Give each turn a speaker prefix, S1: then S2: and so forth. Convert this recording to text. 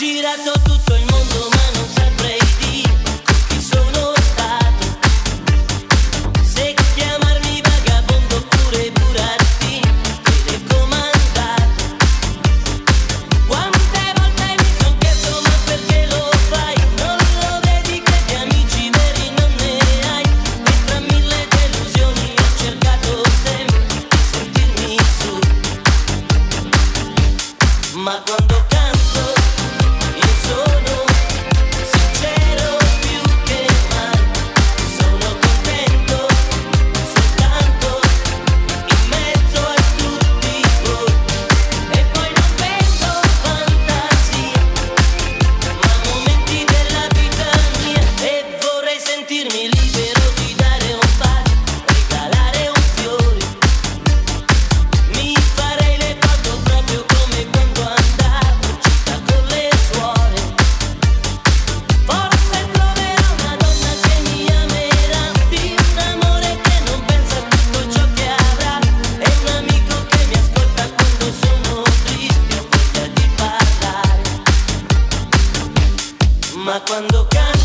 S1: girato tutto il mondo ma non saprei dire chi sono stato. Se chiamarmi vagabondo oppure burattino, telecomandato. Quante volte mi son chiesto ma perché lo fai? Non lo vedi che di amici veri non ne hai? E tra mille delusioni ho cercato sempre di sentirmi su. Ma quando canto io sono sincero più che mai, sono contento soltanto in mezzo a tutti voi. E poi non vedo fantasia, ma momenti della vita mia. E vorrei sentirmi libero di dare un bacio, regalare un fiore. Mi farei le foto proprio come quando andavo in città con le suore. Forse troverò una donna che mi amerà, di un amore che non pensa a tutto ciò che avrà, e un amico che mi ascolta quando sono triste, ho voglia di parlare. Ma quando canto